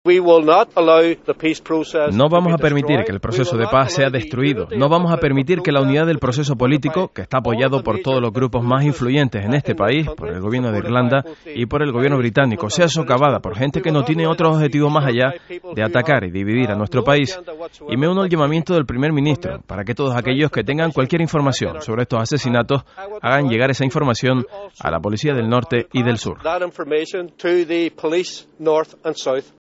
No vamos a permitir que el proceso de paz sea destruido. No vamos a permitir que la unidad del proceso político, que está apoyado por todos los grupos más influyentes en este país, por el gobierno de Irlanda y por el gobierno británico, sea socavada por gente que no tiene otro objetivo más allá de atacar y dividir a nuestro país. Y me uno al llamamiento del primer ministro para que todos aquellos que tengan cualquier información sobre estos asesinatos hagan llegar esa información a la policía del norte y del sur.